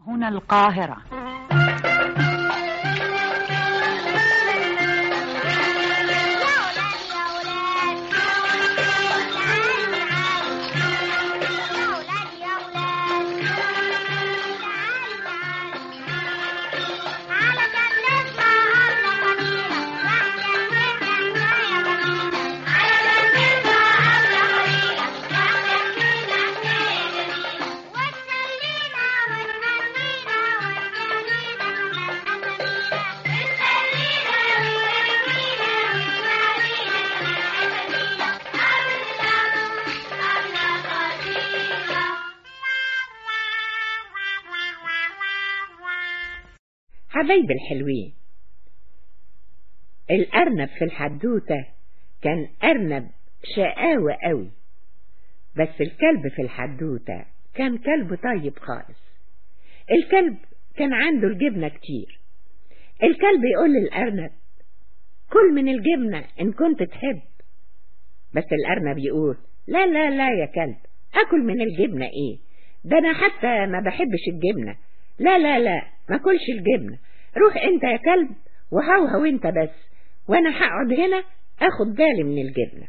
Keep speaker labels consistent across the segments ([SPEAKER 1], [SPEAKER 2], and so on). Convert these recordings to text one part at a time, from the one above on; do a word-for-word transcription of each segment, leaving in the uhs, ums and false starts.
[SPEAKER 1] هنا القاهرة.
[SPEAKER 2] حبايب الحلوين، الأرنب في الحدوتة كان أرنب شقاوة قوي، بس الكلب في الحدوتة كان كلب طيب خالص. الكلب كان عنده الجبنة كتير. الكلب يقول للأرنب: كل من الجبنة إن كنت تحب. بس الأرنب يقول: لا لا لا يا كلب، أكل من الجبنة إيه؟ ده أنا حتى ما بحبش الجبنة. لا لا لا، ما كلش الجبنة. روح انت يا كلب وهوهو انت بس، وانا هقعد هنا اخد بالي من الجبنة.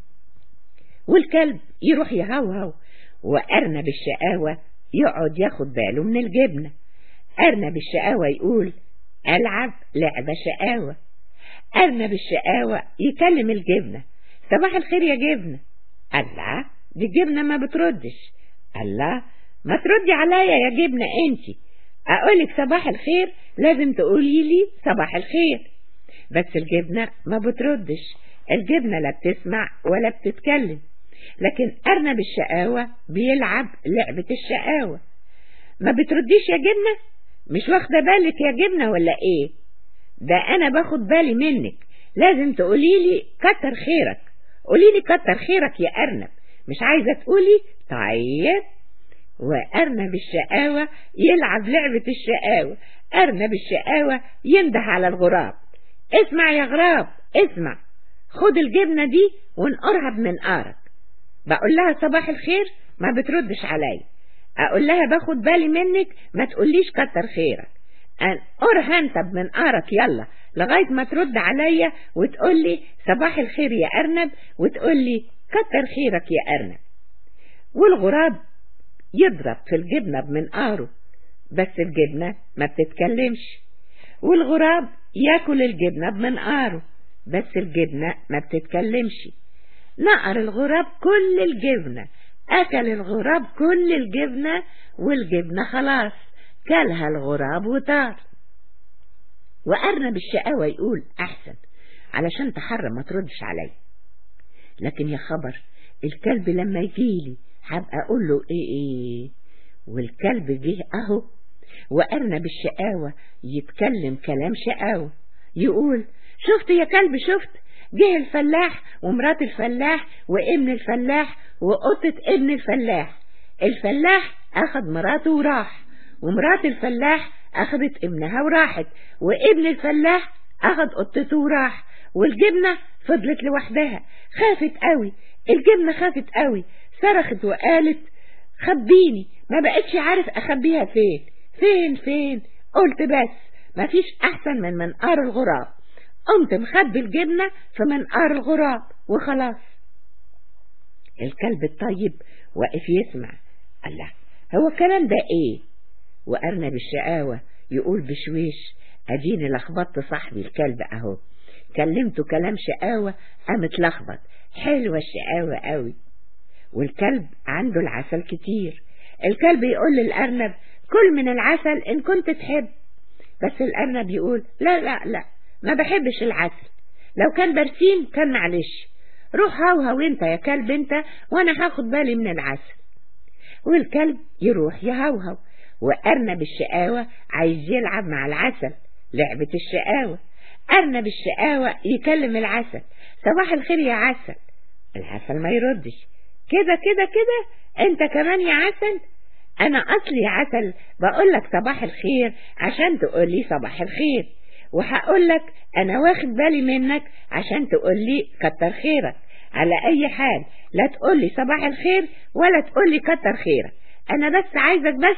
[SPEAKER 2] والكلب يروح يهوهو، وارنب الشقاوة يقعد ياخد باله من الجبنة. ارنب الشقاوة يقول: العب لعبة شقاوة. ارنب الشقاوة يكلم الجبنة: صباح الخير يا جبنة. الله، دي الجبنة ما بتردش. الله، ما تردي عليا يا جبنة انتي. اقولك صباح الخير لازم تقولي لي صباح الخير. بس الجبنة ما بتردش. الجبنة لا بتسمع ولا بتتكلم. لكن أرنب الشقاوة بيلعب لعبة الشقاوة. ما بترديش يا جبنة؟ مش واخدة بالك يا جبنة ولا ايه؟ ده انا باخد بالي منك، لازم تقولي لي كتر خيرك. قولي لي كتر خيرك يا أرنب. مش عايزة تقولي؟ طيب. وأرنب الشقاوة يلعب لعبة الشقاوة. أرنب الشقاوة ينده على الغراب: اسمع يا غراب، اسمع، خد الجبنة دي وانقرها بمنقارك. بقول لها صباح الخير ما بتردش عليا. اقول لها باخد بالي منك ما تقوليش كتر خيرك. انقرها انت بمنقارك يلا لغاية ما ترد عليا وتقولي صباح الخير يا أرنب، وتقولي كتر خيرك يا أرنب. والغراب يضرب في الجبنة بمنقاره، بس الجبنة ما بتتكلمش. والغراب ياكل الجبنة بمنقاره، بس الجبنة ما بتتكلمش. نقر الغراب كل الجبنة، أكل الغراب كل الجبنة، والجبنة خلاص كلها الغراب وطار. وأرنب الشقاوة يقول: أحسن، علشان تحرم ما تردش علي. لكن يا خبر، الكلب لما يجيلي هبقى أقول له إيه إيه. والكلب جه أهو. وأرنب الشقاوة يتكلم كلام شقاوة، يقول: شفت يا كلب، شفت جه الفلاح ومرات الفلاح وابن الفلاح وقطة ابن الفلاح. الفلاح أخذ مراته وراح، ومرات الفلاح أخذت ابنها وراحت، وابن الفلاح أخذ قطته وراح، والجبنة فضلت لوحدها. خافت قوي الجبنة، خافت قوي، صرخت وقالت: خبيني. ما بقتش عارف أخبيها فين فين فين. قلت بس مفيش أحسن من منقار الغراب. قمت مخبي الجبنة في منقار الغراب وخلاص. الكلب الطيب واقف يسمع. الله، هو الكلام ده ايه؟ وأرنب الشقاوة يقول بشويش: اديني لخبطت صاحبي الكلب اهو، كلمته كلام شقاوة قام اتلخبط. حلوة الشقاوة قوي. والكلب عنده العسل كتير. الكلب يقول للأرنب: كل من العسل إن كنت تحب. بس الأرنب يقول: لا لا لا، ما بحبش العسل. لو كان برسيم كان معلش. روح هوهو انت يا كلب انت، وانا هاخد بالي من العسل. والكلب يروح يهوهو. وأرنب الشقاوة عايز يلعب مع العسل لعبة الشقاوة. أرنب الشقاوة يكلم العسل: صباح الخير يا عسل. العسل ما يردش. كده كده كده انت كمان يا عسل. انا اصلي عسل بقولك صباح الخير عشان تقولي صباح الخير، وهقولك انا واخد بالي منك عشان تقولي كتر خيرك. على اي حال لا تقولي صباح الخير ولا تقولي كتر خيرك. انا بس عايزك بس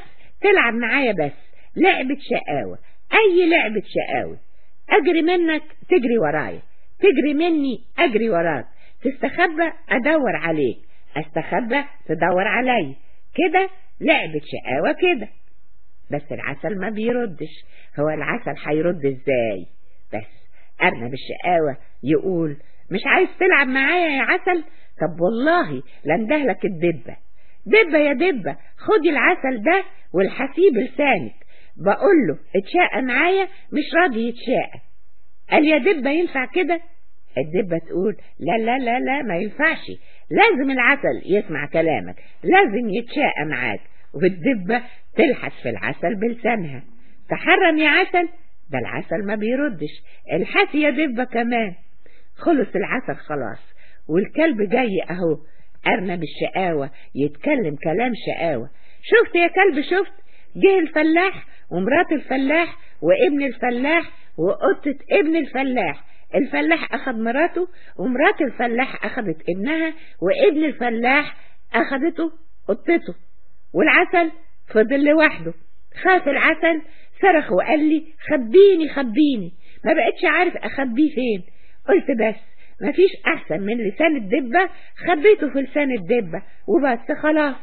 [SPEAKER 2] تلعب معايا بس لعبة شقاوة، أي لعبة شقاوة. أجري منك تجري ورايا، تجري مني أجري وراك، تستخبى أدور عليك، أستخبى تدور علي، كده لعبة شقاوة كده. بس العسل ما بيردش، هو العسل هيرد ازاي؟ بس أرنب الشقاوة يقول مش عايز تلعب معايا يا عسل؟ طب والله لندهلك الدبة. دبة يا دبة، خدي العسل ده والحسيه بلسانك، بقوله اتشاقى معايا مش راضي يتشاقى. قال يا دبة ينفع كده؟ الدبة تقول لا لا لا لا ما ينفعش، لازم العسل يسمع كلامك، لازم يتشاقى معاك. والدبة تلحس في العسل بلسانها، تحرم يا عسل، ده العسل ما بيردش، الحس يا دبة كمان. خلص العسل خلاص، والكلب جاي اهو، أرنب الشقاوة يتكلم كلام شقاوة. شفت يا كلب شفت؟ جه الفلاح ومرات الفلاح وابن الفلاح وقطة ابن الفلاح. الفلاح أخذ مراته ومرات الفلاح أخذت ابنها وابن الفلاح أخذته قطته، والعسل فضل لوحده. خاف العسل صرخ وقال لي خبيني خبيني، ما بقتش عارف أخبيه فين. قلت بس مفيش أحسن من لسان الدبة، خبيته في لسان الدبة وبس خلاص.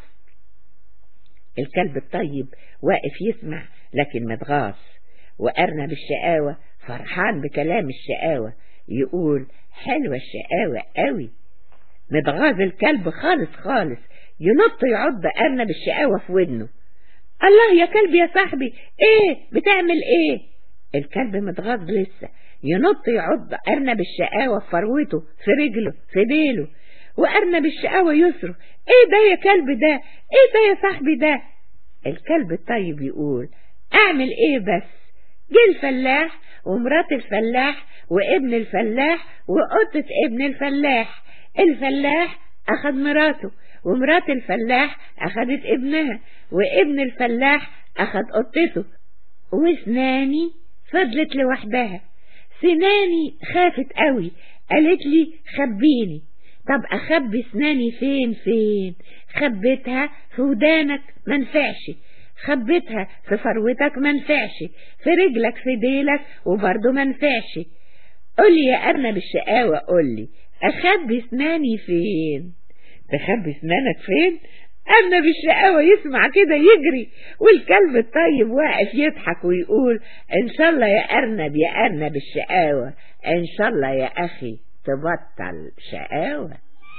[SPEAKER 2] الكلب الطيب واقف يسمع لكن متغاظ، وأرنب الشقاوة فرحان بكلام الشقاوة، يقول حلوة الشقاوة قوي. متغاظ الكلب خالص خالص، ينط يعض أرنب الشقاوة في ودنه. الله يا كلب يا صاحبي، ايه بتعمل ايه؟ الكلب متغاظ لسه، ينط يعض أرنب الشقاوة في فروته في رجله في ديله، وأرنب الشقاوة يصرخ ايه ده يا كلب ده، ايه ده يا صاحبي ده؟ الكلب الطيب يقول اعمل ايه بس؟ جه الفلاح ومرات الفلاح وابن الفلاح وقطة ابن الفلاح. الفلاح أخذ مراته ومرات الفلاح أخذت ابنها وابن الفلاح أخذ قطته، وسناني فضلت لوحدها. سناني خافت قوي، قالت لي خبيني. طب أخبي سناني فين فين؟ خبيتها في ودانك منفعش، خبيتها في فروتك منفعش، في رجلك في ديلك وبرضه منفعش. قولي يا أرنب الشقاوة قولي أخبي سناني فين؟ تخبي سنانك فين؟ أرنب الشقاوة يسمع كده يجري، والكلب الطيب واقف يضحك ويقول إن شاء الله يا أرنب يا أرنب الشقاوة، إن شاء الله يا أخي تبطل شقاوة.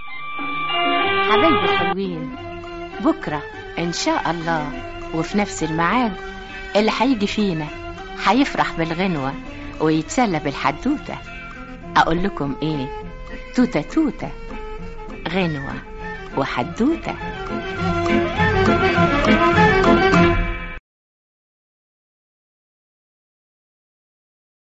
[SPEAKER 1] حبايبي حلوين، بكرة إن شاء الله وفي نفس الميعاد اللي هيجي فينا هيفرح بالغنوة ويتسلى بالحدوتة. أقول لكم إيه؟ توتة توتة، غنوة وحدوتة.